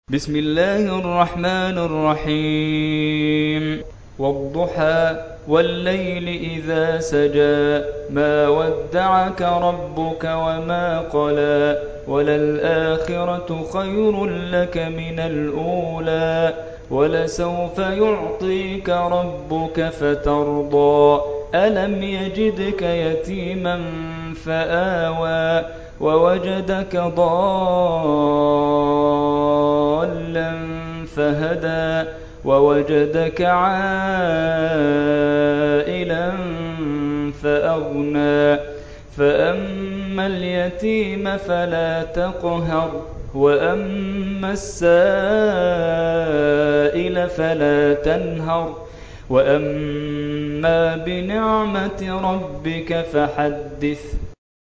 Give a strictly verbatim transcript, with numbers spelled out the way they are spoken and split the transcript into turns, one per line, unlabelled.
بسم الله الرحمن الرحيم والضحى والليل إذا سجى ما ودعك ربك وما قلى وللآخرة خير لك من الأولى ولسوف يعطيك ربك فترضى ألم يجدك يتيما فآوى ووجدك ضالا فهدى ووجدك عائلا فأغنى فأما اليتيم فلا تقهر وأما السائل فلا تنهر وأما بنعمة ربك فحدث